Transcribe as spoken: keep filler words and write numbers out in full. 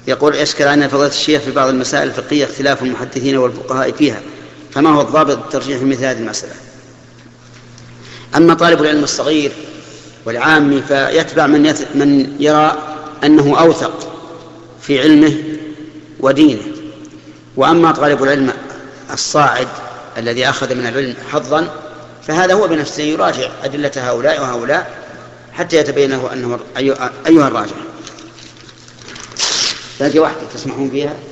يقول يشكل عنا فضيلة الشيخ في بعض المسائل الفقهية اختلاف المحدثين والفقهاء فيها، فما هو الضابط الترجيح في مثل هذه المسألة؟ أما طالب العلم الصغير والعامي فيتبع من, يت... من يرى أنه أوثق في علمه ودينه، وأما طالب العلم الصاعد الذي أخذ من العلم حظا فهذا هو بنفسه يراجع أدلة هؤلاء وهؤلاء حتى يتبين له أنه أيها الراجح. باقي واحدة تسمحون فيها؟